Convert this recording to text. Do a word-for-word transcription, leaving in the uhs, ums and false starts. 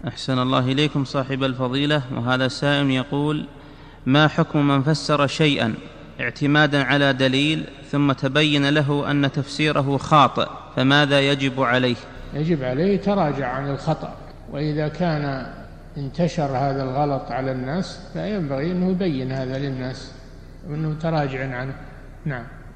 أحسن الله إليكم صاحب الفضيلة. وهذا سائل يقول: ما حكم من فسر شيئا اعتمادا على دليل ثم تبين له أن تفسيره خاطئ، فماذا يجب عليه؟ يجب عليه تراجع عن الخطأ، وإذا كان انتشر هذا الغلط على الناس فينبغي أنه يبين هذا للناس وأنه تراجع عنه. نعم.